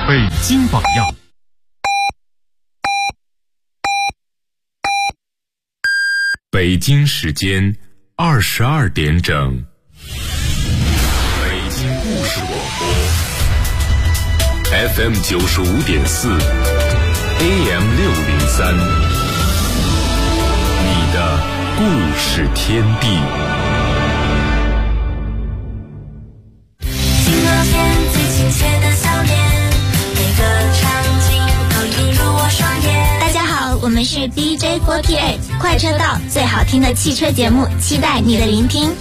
北京榜样。北京时间22点整。北京故事广播 FM 95.4 AM 603，你的故事天地。 镜头前最亲切的笑脸，每个场景都映入我双眼。大家好，我们是 DJ48 快车道，最好听的汽车节目，期待你的聆听。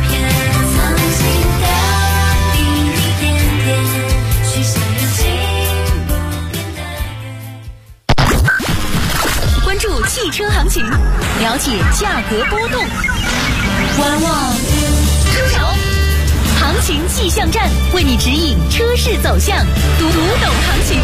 关注汽车行情，了解价格波动，观望出手，行情气象站为你指引车市走向，读懂行情。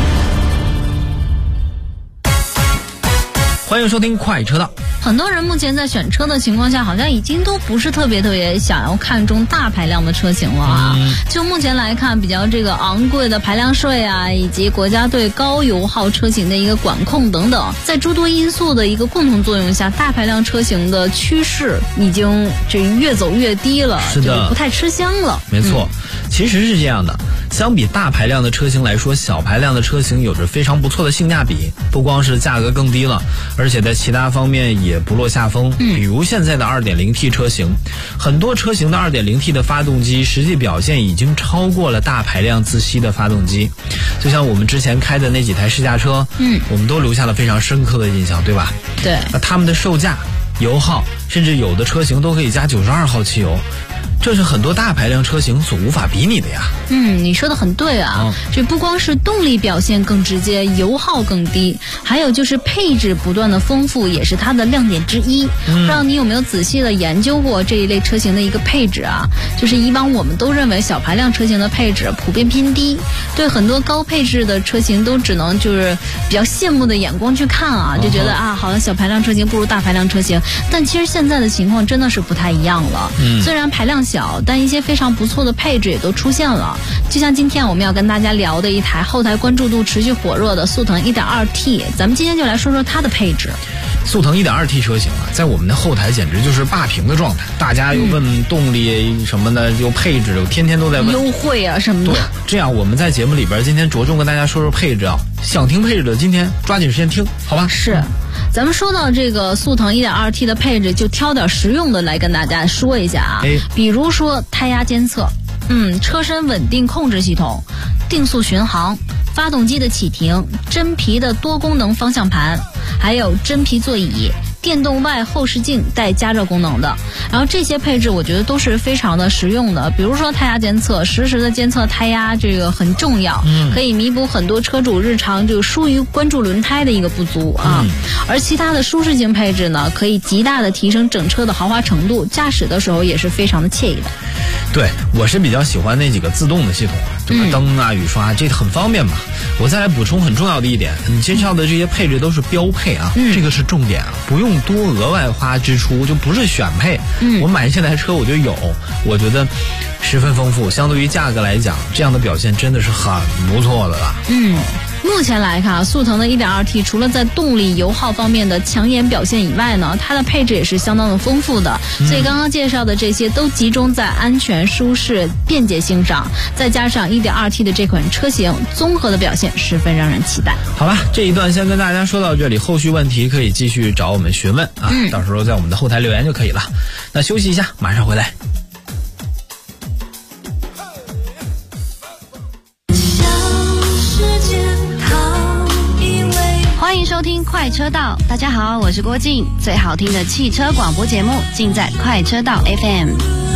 欢迎收听快车道。 很多人目前在选车的情况下，好像已经都不是特别想要看中大排量的车型了啊。就目前来看，比较这个昂贵的排量税啊，以及国家对高油耗车型的一个管控等等，在诸多因素的一个共同作用下，大排量车型的趋势已经这越走越低了， 是的， 就不太吃香了。 没错，其实是这样的。相比大排量的车型来说，小排量的车型有着非常不错的性价比，不光是价格更低了，而且在其他方面也不落下风。比如现在的 2.0T 车型，很多车型的 2.0T 的发动机实际表现已经超过了大排量自吸的发动机。就像我们之前开的那几台试驾车，我们都留下了非常深刻的印象，对吧？对。那他们的售价、油耗，甚至有的车型都可以加92号汽油，这是很多大排量车型所无法比拟的呀。 你说的很对啊，这不光是动力表现更直接，油耗更低，还有就是配置不断的丰富，也是它的亮点之一。不知道你有没有仔细的研究过这一类车型的一个配置啊？就是以往我们都认为小排量车型的配置普遍偏低，对很多高配置的车型都只能就是比较羡慕的眼光去看啊，就觉得啊，好像小排量车型不如大排量车型。但其实现在的情况真的是不太一样了。虽然排量小，但一些非常不错的配置也都出现了。就像今天我们要跟大家聊的一台后台关注度持续火热的速腾 1.2T， 咱们今天就来说说它的配置。 速腾 1.2T 车型啊，在我们的后台简直就是霸屏的状态，大家又问动力什么的，又配置，又天天都在问优惠啊什么的。 对，这样我们在节目里边今天着重跟大家说说配置啊，想听配置的今天抓紧时间听，好吧？ 是。咱们说到这个速腾 1.2T 的配置，就挑点实用的来跟大家说一下啊。比如说胎压监测，车身稳定控制系统，定速巡航，发动机的启停，真皮的多功能方向盘，还有真皮座椅，电动外后视镜带加热功能的。然后这些配置我觉得都是非常的实用的。比如说胎压监测，实时的监测胎压，这个很重要，可以弥补很多车主日常就疏于关注轮胎的一个不足啊。而其他的舒适性配置呢，可以极大的提升整车的豪华程度，驾驶的时候也是非常的惬意的。 对，我是比较喜欢那几个自动的系统，这个灯啊、雨刷，这很方便嘛。我再来补充很重要的一点，你介绍的这些配置都是标配啊，这个是重点啊，不用多额外花支出，就不是选配。我买这台车我就有，我觉得十分丰富，相对于价格来讲，这样的表现真的是很不错的了。 目前来看，速腾的 1.2T 除了在动力油耗方面的抢眼表现以外呢，它的配置也是相当的丰富的。所以刚刚介绍的这些都集中在安全、舒适、便捷性上，再加上 1.2T 的这款车型，综合的表现十分让人期待。 好吧，这一段先跟大家说到这里，后续问题可以继续找我们询问啊，到时候在我们的后台留言就可以了。那休息一下，马上回来。 欢迎收听快车道，大家好，我是郭靖，最好听的汽车广播节目尽在快车道 FM。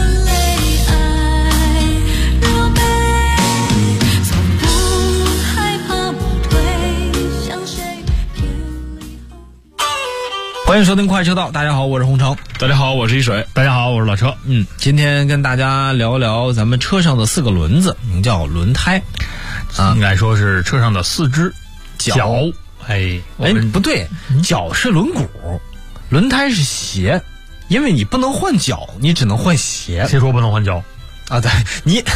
欢迎收听快车道，大家好，我是洪城。 大家好，我是一水。 大家好，我是老车。 今天跟大家聊聊咱们车上的4个轮子，名叫轮胎应该说是车上的4只脚。 不对，脚是轮毂，轮胎是鞋，因为你不能换脚，你只能换鞋。 谁说不能换脚啊？对，你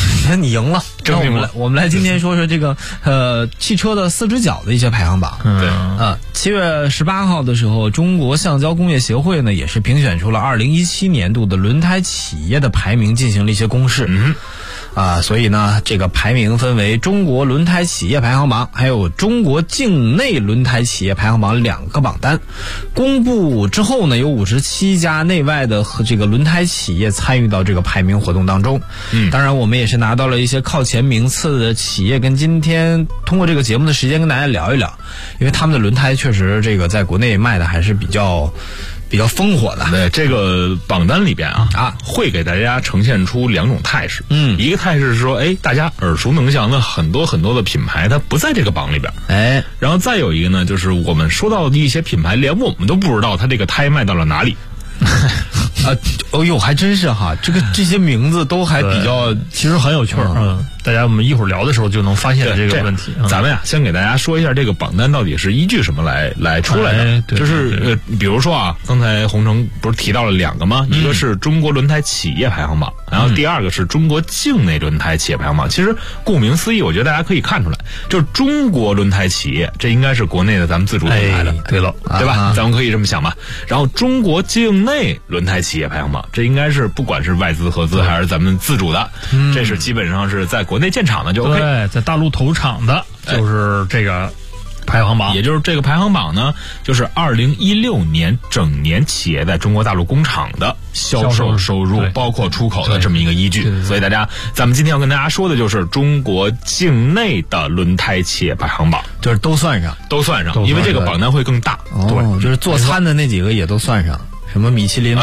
你赢了， 证明了。 我们来今天说说这个汽车的4只脚的一些排行榜。 对 7月18号的时候，中国橡胶工业协会呢也是评选出了2017年度的轮胎企业的排名，进行了一些公示。所以呢，这个排名分为中国轮胎企业排行榜，还有中国境内轮胎企业排行榜2个榜单。公布之后呢，有57家内外的这个轮胎企业参与到这个排名活动当中。当然我们也是拿到了一些靠前名次的企业，跟今天通过这个节目的时间跟大家聊一聊，因为他们的轮胎确实这个在国内卖的还是比较烽火的。 对，这个榜单里边会给大家呈现出2种态势。一个态势是说，大家耳熟能详的很多的品牌，它不在这个榜里边。然后再有一个呢，就是我们说到的一些品牌，连我们都不知道它这个胎卖到了哪里。 还真是哈，这些名字都还比较， 其实很有趣儿。大家我们一会儿聊的时候就能发现这个问题。咱们先给大家说一下这个榜单到底是依据什么来出来的。就是比如说刚才洪城不是提到了2个吗？一个是中国轮胎企业排行榜，然后第2个是中国境内轮胎企业排行榜。其实顾名思义，我觉得大家可以看出来，就是中国轮胎企业，这应该是国内的咱们自主品牌的。对了，对吧？咱们可以这么想吧。然后中国境内轮胎企业排行榜，这应该是不管是外资、合资还是咱们自主的，这是基本上是在国内建厂的就 OK。 对，在大陆投厂的就是这个排行榜， 也就是这个排行榜呢，就是2016年整年企业在中国大陆工厂的销售收入，包括出口的这么一个依据。所以咱们今天要跟大家说的就是中国境内的轮胎企业排行榜， 就是都算上， 因为这个榜单会更大。 对，就是做餐的那几个也都算上。什么米其林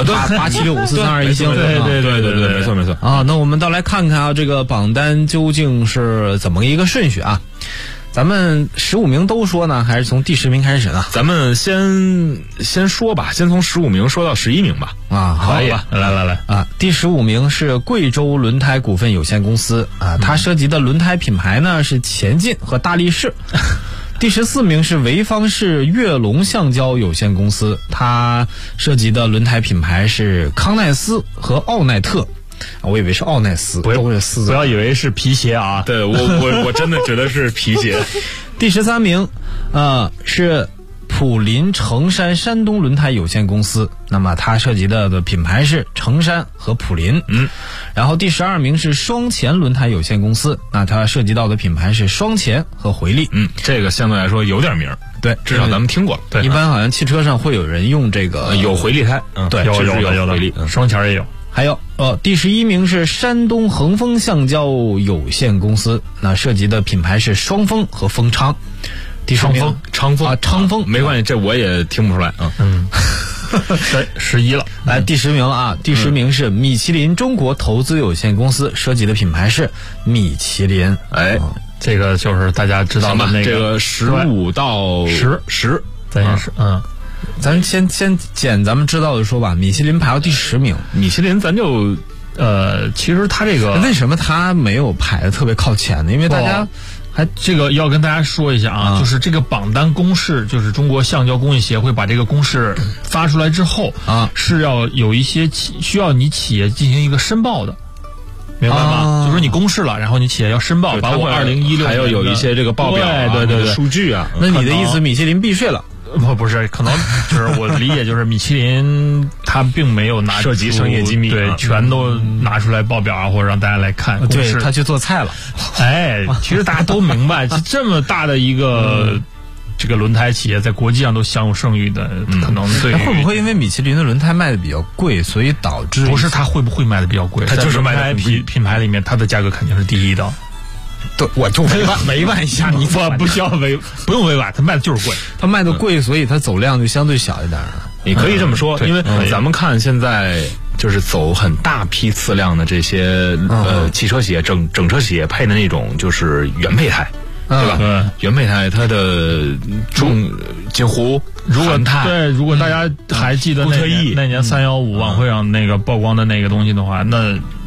8765432星， 对，没错那我们倒来看看这个榜单究竟是怎么一个顺序啊？咱们15名都说呢，还是从第10名开始呢？ 咱们先说吧，先从15名说到11名吧。 好吧， 来第15名是贵州轮胎股份有限公司它涉及的轮胎品牌呢是前进和大力士。第14名是潍坊市跃龙橡胶有限公司，它涉及的轮胎品牌是康奈斯和奥奈特。我以为是奥奈斯，都是4字， 不要以为是皮鞋啊。 对，我真的觉得是皮鞋。 第13名是普林成山山东轮胎有限公司，那么它涉及的品牌是成山和普林。然后第12名是双前轮胎有限公司，那它涉及到的品牌是双前和回力。 这个相对来说有点名， 对， 至少咱们听过。 对，一般好像汽车上会有人用这个有回力胎。 对， 有回力， 双前也有。 还有第11名是山东恒丰橡胶有限公司，那涉及的品牌是双丰和丰昌。第10名昌丰没关系，这我也听不出来。 对，11了。 来第10名第10名是米其林中国投资有限公司，涉及的品牌是米其林。 这个就是大家知道的那个。 这个15到10， 咱先是咱先捡咱们知道的说吧。米其林排到第10名， 米其林咱就其实它这个为什么它没有排的特别靠前呢？因为大家这个要跟大家说一下就是这个榜单公示，就是中国橡胶工业协会把这个公示发出来之后是要有一些需要你企业进行一个申报的。明白吗？就说你公示了，然后你企业要申报，把我2016 还要有一些这个报表对数据啊。 那你的意思米其林避税了？ 不是，可能就是我理解就是米其林它并没有拿涉及商业机密， 对，全都拿出来报表或者让大家来看。 对，他去做菜了。 其实大家都明白，这么大的一个这个轮胎企业在国际上都享有盛誉的，可能对。 会不会因为米其林的轮胎卖的比较贵，所以导致不是它会不会卖的比较贵？它就是卖的品牌里面，它的价格肯定是第一的。 对，我就委婉一下，你不需要不用委婉，它卖的就是贵， 它卖的贵，所以它走量就相对小一点。 你可以这么说，因为咱们看现在就是走很大批次量的这些汽车企业整车企业配的那种就是原配胎。对吧？原配胎它的锦湖、韩泰， 如果大家还记得那年315晚会上那个曝光的那个东西的话，那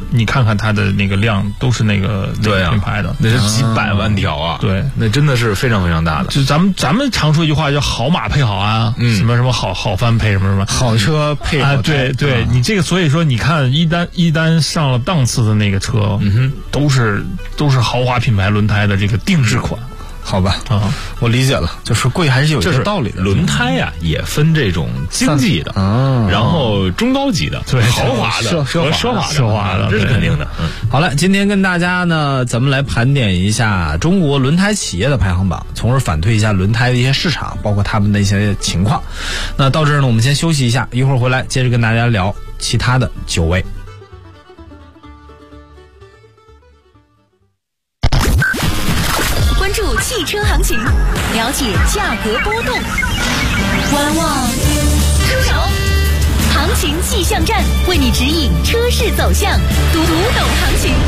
你看看它的那个量都是那个品牌的， 那是几百万条啊， 对， 那真的是非常非常大的。 就咱们常说一句话叫好马配好鞍，什么什么好帆配什么什么， 好车配好对对，你这个所以说你看一单上了档次的那个车，都是豪华品牌轮胎的这个定制款。 好吧，我理解了，就是贵还是有些道理的。 轮胎啊，也分这种经济的，然后中高级的， 对， 豪华的和奢华的，这是肯定的。 好了，今天跟大家呢，咱们来盘点一下中国轮胎企业的排行榜，从而反推一下轮胎的一些市场，包括他们的一些情况。那到这儿呢，我们先休息一下，一会儿回来接着跟大家聊其他的9位。 汽车行情，了解价格波动，观望出手，行情气象站为你指引车市走向，读懂行情。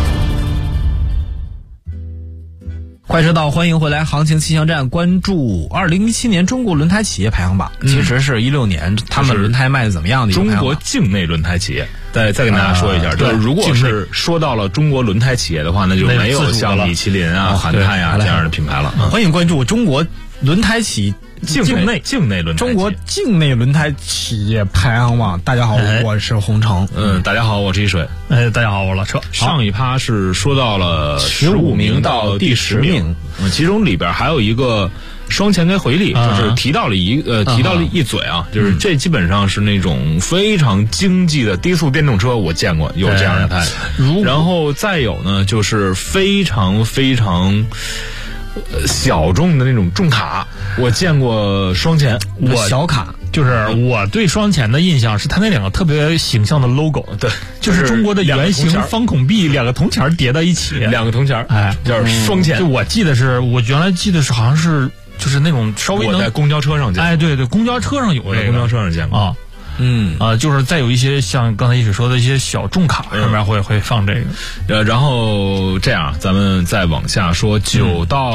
快车道，欢迎回来！行情气象站关注2017年中国轮胎企业排行榜，其实是16年他们轮胎卖的怎么样的一个中国境内轮胎企业。再跟大家说一下，就是如果是说到了中国轮胎企业的话，那就没有像米其林啊、韩泰啊这样的品牌了。 欢迎关注中国轮胎企境内轮胎， 中国境内轮胎企业排行榜。大家好，我是洪城。 大家好，我是一水。 大家好，我是老车。 上一趴是说到了15名到第10名，其中里边还有一个双前跟回力，就是提到了一嘴啊，就是这基本上是那种非常经济的低速电动车，我见过有这样的胎。然后再有呢，就是非常非常小众的那种重卡，我见过双前， 小卡。 就是我对双前的印象是它那两个特别形象的 logo， 对， 就是中国的圆形方孔壁，两个铜钱叠在一起， 两个铜钱，叫双前。 就我原来记得是好像是就是那种稍微能我在公交车上见过， 对，公交车上有这个， 公交车上见过啊。 就是再有一些像刚才一水说的一些小重卡上面会放这个， 然后这样咱们再往下说9到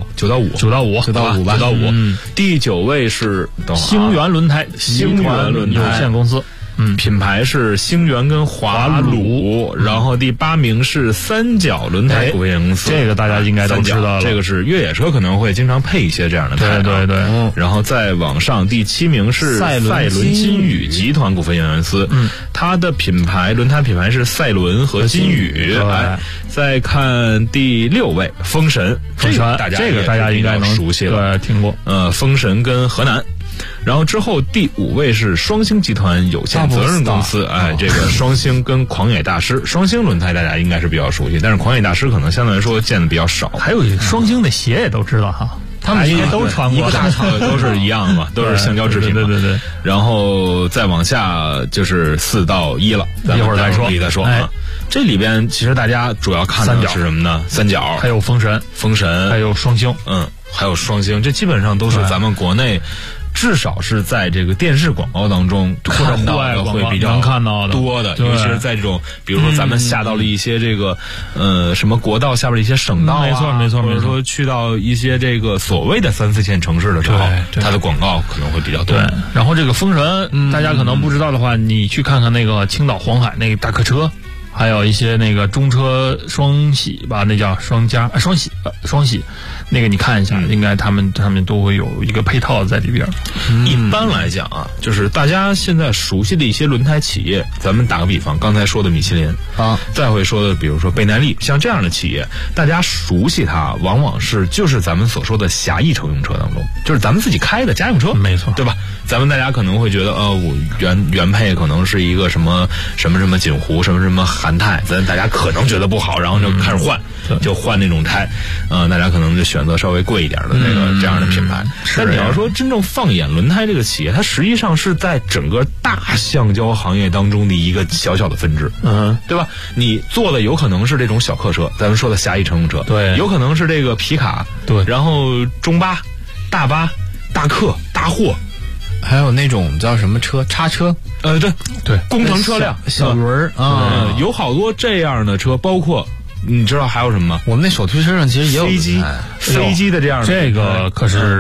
5吧。第9位是星源轮胎有限公司。 品牌是星源跟华鲁，然后第8名是三角轮胎股份有限公司， 这个大家应该都知道了。 这个是越野车可能会经常配一些这样的胎， 对。 然后再往上，第7名是赛伦金宇集团股份有限公司，它的轮胎品牌是赛伦和金宇。再看第6位风神，这个大家应该能熟悉了， 对，听过。 风神跟河南。然后之后第5位是双星集团有限责任公司，这个双星跟狂野大师，双星轮胎大家应该是比较熟悉，但是狂野大师可能相对来说见的比较少。 还有双星的鞋也都知道哈，他们应该都穿过， 一个大厂都是一样的嘛，都是橡胶制品。 对。 然后再往下就是4到1了， 一会儿再说啊。这里边其实大家主要看的是什么呢？三角， 还有风神， 还有双星， 还有双星，这基本上都是咱们国内。至少是在这个电视广告当中看到的会比较多的，尤其是在这种，比如说咱们下到了一些这个什么国道下边的一些省道啊， 没错， 或者说去到一些这个所谓的3、4线城市的时候，它的广告可能会比较多。 对，然后这个风神，大家可能不知道的话，你去看看那个青岛黄海那个大客车。还有一些那个中车双喜吧，那叫双喜，那个你看一下，应该他们都会有一个配套在里边。 一般来讲啊，就是大家现在熟悉的一些轮胎企业，咱们打个比方，刚才说的米其林啊，再会说的比如说倍耐力，像这样的企业，大家熟悉它，往往就是咱们所说的狭义乘用车当中，就是咱们自己开的家用车， 没错， 对吧？咱们大家可能会觉得，我原配可能是一个什么锦湖，什么韩泰，大家可能觉得不好，然后就开始换，就换那种胎，大家可能就选择稍微贵一点的这样的品牌。但你要说真正放眼轮胎这个企业，它实际上是在整个大橡胶行业当中的一个小小的分支，对吧？你做的有可能是这种小客车，咱们说的狭义乘用车， 对， 有可能是这个皮卡， 对， 然后中巴、大巴、大客、大货。 还有那种叫什么车，叉车， 对，工程车辆， 小轮啊， 有好多这样的车，包括你知道还有什么吗？ 我们那手推车上其实也有飞机的这样的， 这个可是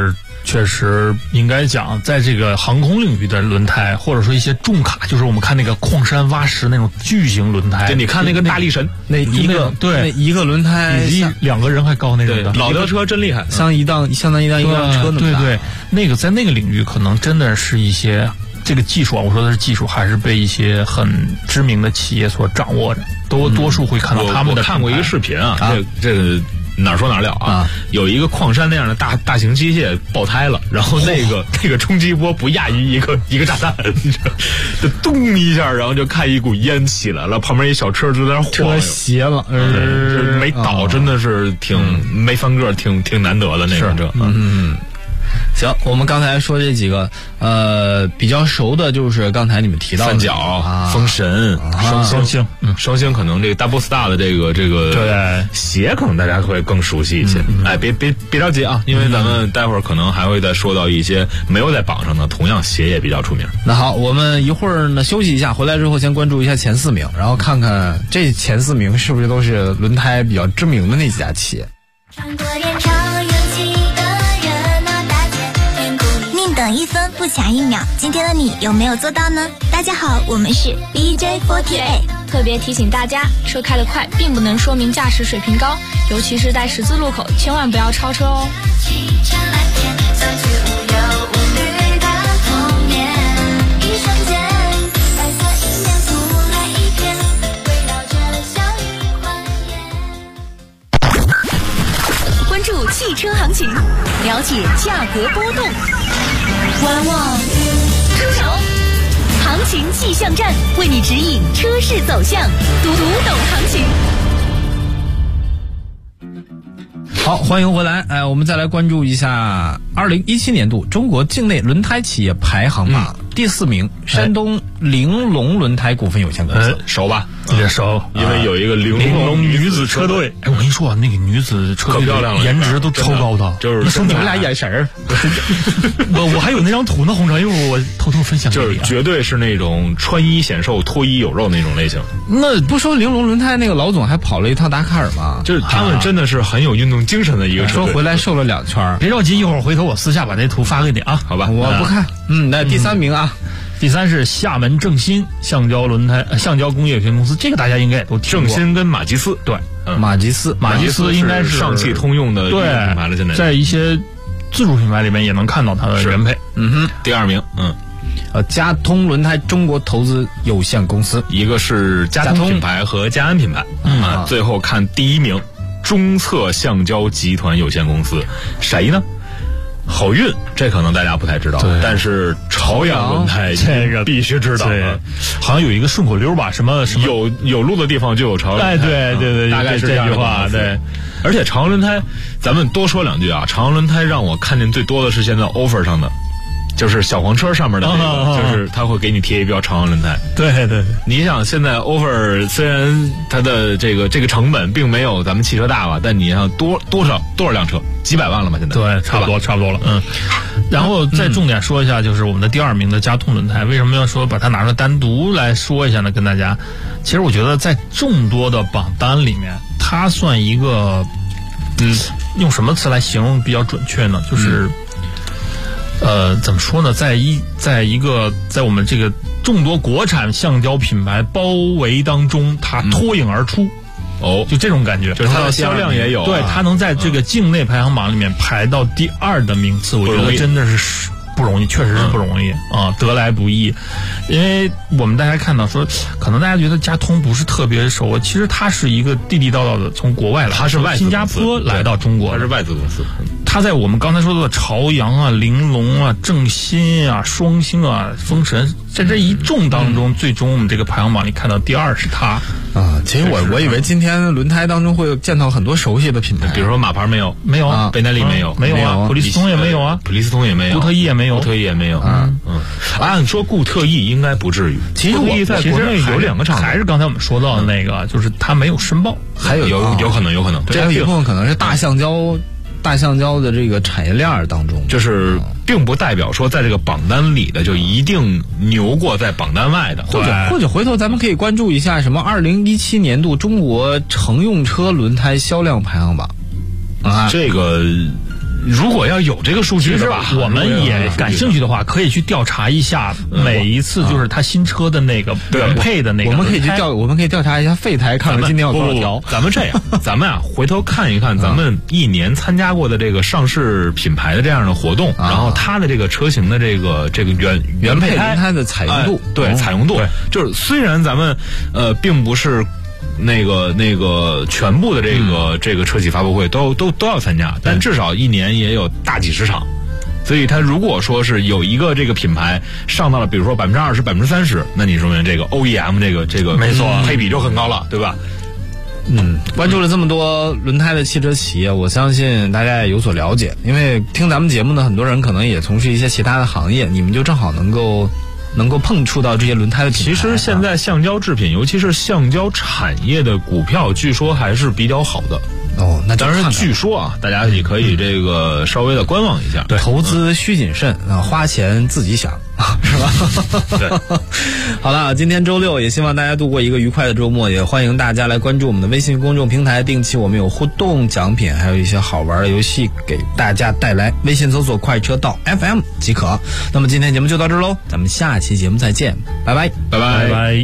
确实应该讲，在这个航空领域的轮胎，或者说一些重卡，就是我们看那个矿山挖石那种巨型轮胎， 对，你看那个大力神， 那一个对那一个轮胎比2个人还高那种的， 老吊车真厉害， 相当于一辆车那么大。 对，那个在那个领域可能真的是一些这个技术啊，我说的是技术，还是被一些很知名的企业所掌握着，多数会看到他们的。 我看过一个视频啊，这个哪说哪了啊，有一个矿山那样的大型机械爆胎了，然后那个冲击波不亚于一个炸弹，就咚一下，然后就看一股烟起来了，旁边一小车就在那晃， 车斜了， 没倒，真的是没翻个，挺难得的那种车。 行，我们刚才说这几个，比较熟的就是刚才你们提到的三角、风神、双星，可能这个 Double Star 的这个对鞋，可能大家会更熟悉一些。哎，别着急啊，因为咱们待会儿可能还会再说到一些没有在榜上的，同样鞋也比较出名。 那好，我们一会儿呢休息一下，回来之后先关注一下前4名，然后看看这前4名是不是都是轮胎比较知名的那几家企业。 等1分不抢1秒，今天的你有没有做到呢？大家好，我们是 DJ48， 特别提醒大家，车开得快并不能说明驾驶水平高，尤其是在十字路口，千万不要超车哦。 关注汽车行情，了解价格波动。观望出手，行情气象站为你指引车市走向，读懂行情。 好，欢迎回来。我们再来关注一下2017年度中国境内轮胎企业排行榜。第4名，山东玲珑轮胎股份有限公司， 熟吧？ 也熟， 因为有一个玲珑女子车队。 哎，我跟你说啊，那个女子车队漂亮了， 颜值都超高的。 就是说你们俩眼神儿， 我还有那张图呢，红尘，一会儿我偷偷分享给你。 就是绝对是那种穿衣显瘦、脱衣有肉那种类型。 那不说玲珑轮胎那个老总还跑了一趟达喀尔吗？ 就是他们真的是很有运动精神的一个车队。 说回来瘦了2圈， 别着急，一会儿回头我私下把那图发给你啊， 好吧？ 我不看。那第3名啊。 第3是厦门正新橡胶轮胎橡胶工业有限公司，这个大家应该也都听过。 正新跟马吉斯， 对， 马吉斯应该是上汽通用的品牌了，现在在一些自主品牌里面也能看到它的原配。 第2名， 佳通轮胎中国投资有限公司， 一个是佳通品牌和佳安品牌。最后看第1名，中策橡胶集团有限公司，谁呢？好运，这可能大家不太知道，但是朝阳轮胎这个必须知道。 好像有一个顺口溜吧，什么有路的地方就有朝阳轮胎。 对， 大概是这句话。对，而且朝阳轮胎，咱们多说2句啊。朝阳轮胎让我看见最多的是现在 offer 上的，就是小黄车上面的那个，就是他会给你贴一标朝阳轮胎。 对， 你想现在 offer 虽然它的这个成本并没有咱们汽车大吧，但你想多少辆车，几百万了嘛？现在对，差不多了。然后再重点说一下，就是我们的第2名的佳通轮胎，为什么要说把它拿出来单独来说一下呢？跟大家，其实我觉得在众多的榜单里面，它算一个，用什么词来形容比较准确呢？就是。怎么说呢？在我们这个众多国产橡胶品牌包围当中，它脱颖而出。就这种感觉， 就是它的销量也有。 对，它能在这个境内排行榜里面排到第2的名次，我觉得真的是不容易，确实是不容易啊，得来不易。因为我们大家看到说，可能大家觉得佳通不是特别熟，其实它是一个地地道道的从国外来， 它是外资新加坡来到中国， 它是外资公司。 它在我们刚才说的朝阳啊、玲珑啊、正新啊、双星啊、风神，在这一众当中，最终我们这个排行榜里看到第2是它啊。其实我以为今天轮胎当中会见到很多熟悉的品牌， 比如说马牌没有啊，贝耐利没有啊，普利司通也没有啊， 普利司通也没有， 固特异也没有， 按说固特异应该不至于。 其实我在国内有2个厂， 还是刚才我们说到的那个，就是它没有申报， 还有可能， 这有一部分可能是大橡胶的这个产业链当中， 就是并不代表说在这个榜单里的就一定牛过在榜单外的， 或者回头咱们可以关注一下什么2017年度中国乘用车轮胎销量排行榜这个如果要有这个数据的吧， 我们也感兴趣的话，可以去调查一下每一次就是他新车的那个原配的那个。 我们可以调查一下废胎，看看今年有多少条。 咱们这样，咱们啊回头看一看咱们一年参加过的这个上市品牌的这样的活动，然后它的这个车型的这个原配轮胎的采用度， 对采用度，就是虽然咱们并不是。那个全部的这个车企发布会都要参加，但至少一年也有大几十场，所以它如果说是有一个这个品牌上到了，比如说20%、30%，那你说明这个 OEM 这个没错配比就很高了，对吧？ 关注了这么多轮胎的汽车企业，我相信大家也有所了解，因为听咱们节目的很多人可能也从事一些其他的行业，你们就正好能够碰触到这些轮胎的品牌。 其实现在橡胶制品，尤其是橡胶产业的股票，据说还是比较好的。 那当然据说啊，大家也可以这个稍微的观望一下。 对，投资需谨慎啊，花钱自己想，是吧？ 对。 好了，今天周六，也希望大家度过一个愉快的周末，也欢迎大家来关注我们的微信公众平台，定期我们有互动奖品，还有一些好玩的游戏给大家带来。微信搜索快车道 FM 即可。那么今天节目就到这儿喽，咱们下期节目再见，拜拜， 拜拜， 拜拜。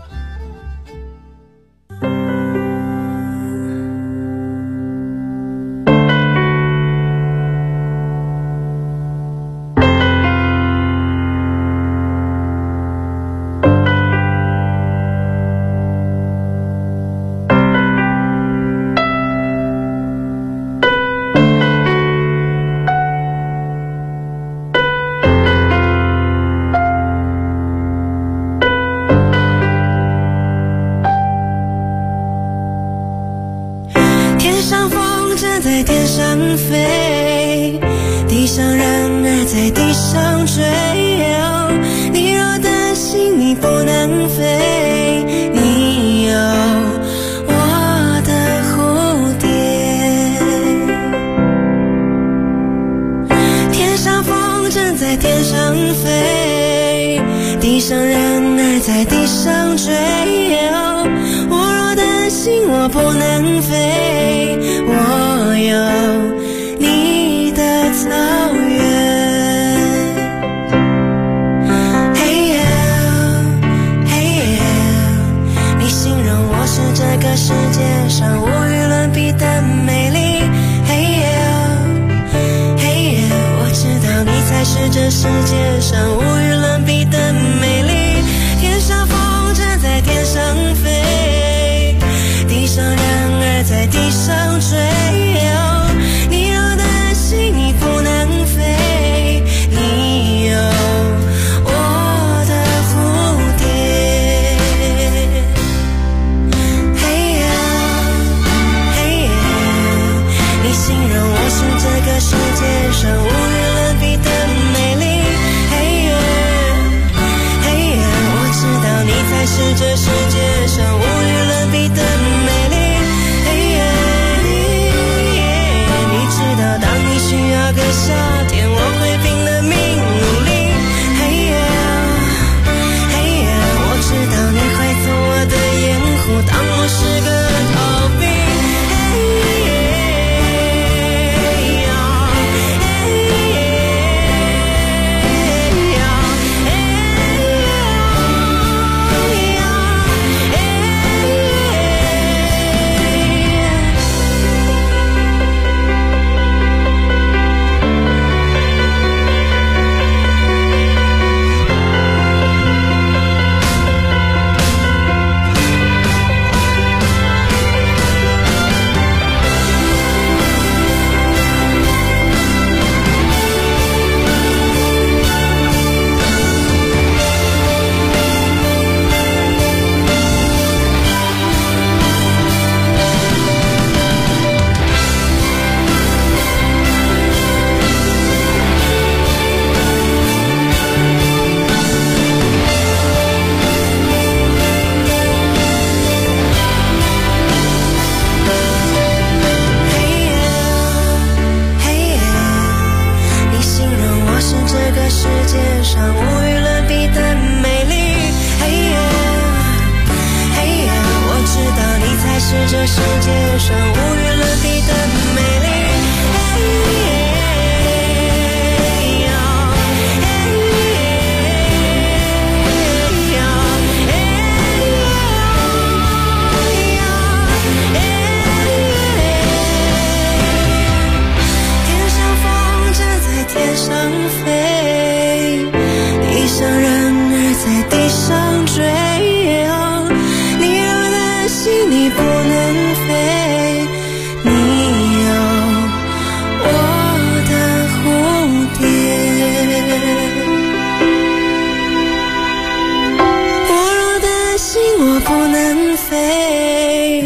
在天上飞，地上人儿在地上追。你若担心你不能飞，你有我的蝴蝶。天上风筝在天上飞，地上人儿在地上追。我若担心我不能飞，我有你的草原。嘿呀嘿呀，你形容我是这个世界上无与伦比的美丽。嘿呀嘿呀，我知道你才是这世界上无与伦比的美丽。天上风筝在天上飞，地上人儿在地上追。你若担心你不能飞，你有我的蝴蝶。嘿呀嘿呀，你形容我是这个世界上无与伦比的美丽。嘿呀嘿呀，我知道你才是这世界上无与伦比的美丽。当你需要个夏天，我会拼了命努力。嘿呀嘿呀，我知道你会做我的掩护，当我是个逃兵。嘿呀嘿呀这世界上无与伦比的美丽。嘿天上飞，异乡人儿在地上追，你若担心你不能飞，你有我的蝴蝶。我若担心我不能飞，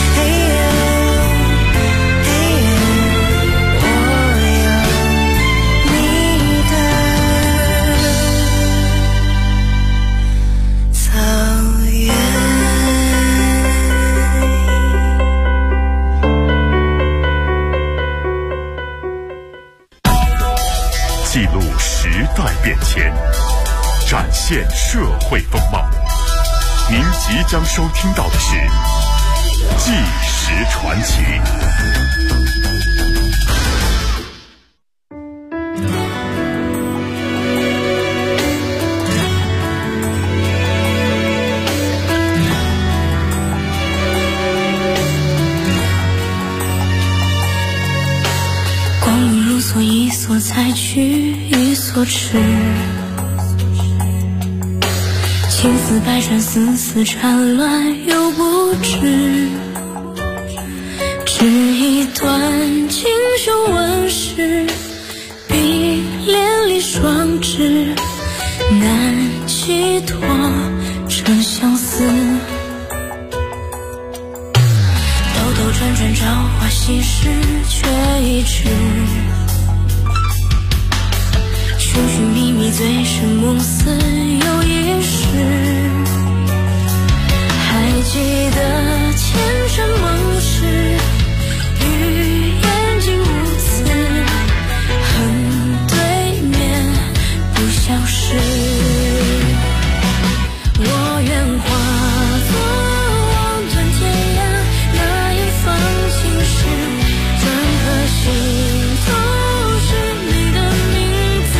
记录时代变迁，展现社会风貌。您即将收听到的是《纪实传奇》。 光阴如梭，一梭采取，一梭吃。情丝百转，丝丝缠乱又不知。只一段锦绣纹饰，碧连理双枝，难寄托成相思。兜兜转转，朝花夕拾，却已迟。寻寻觅觅，醉生梦死又一世。还记得前尘梦事，与眼睛如此，恨对面不相识。我愿化作望断天涯那一方青石，转颗心都是你的名字。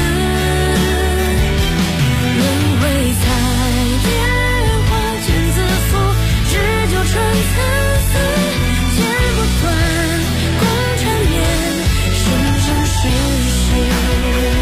轮回在月华间自负，只纠缠参差，剪不断共缠绵，生生世世。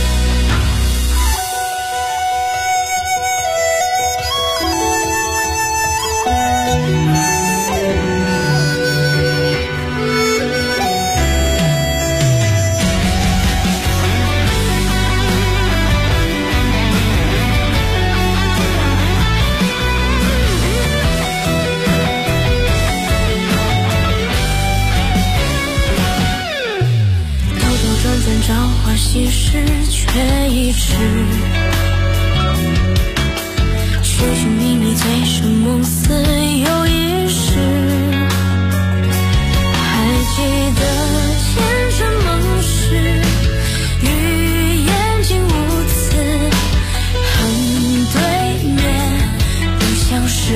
兜兜转转，朝花夕拾，却已迟。寻寻觅觅，醉生梦死又一世。还记得前尘梦事，与眼睛无词，恨对面不相识。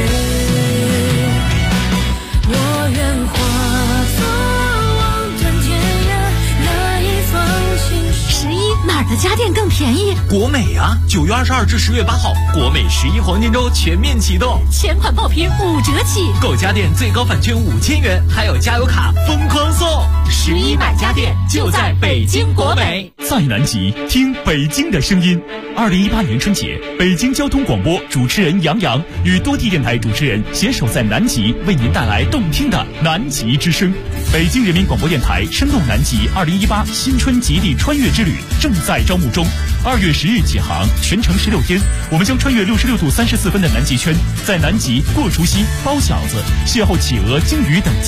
我愿化作望断天涯那一方青石。 哪儿的家电更便宜？ 国美啊！9月22至10月8号，国美11黄金周全面启动， 全款爆品5折起， 购家电最高返券5000元，还有加油卡疯狂送。 11买家电就在北京国美， 在南极听北京的声音。2018年春节，北京交通广播主持人杨洋与多地电台主持人携手在南极，为您带来动听的南极之声。北京人民广播电台声动南极2018新春极地穿越之旅正在招募中，2月10日起航，全程16天，我们将穿越66度34分的南极圈，在南极过除夕、包饺子、邂逅企鹅、鲸鱼等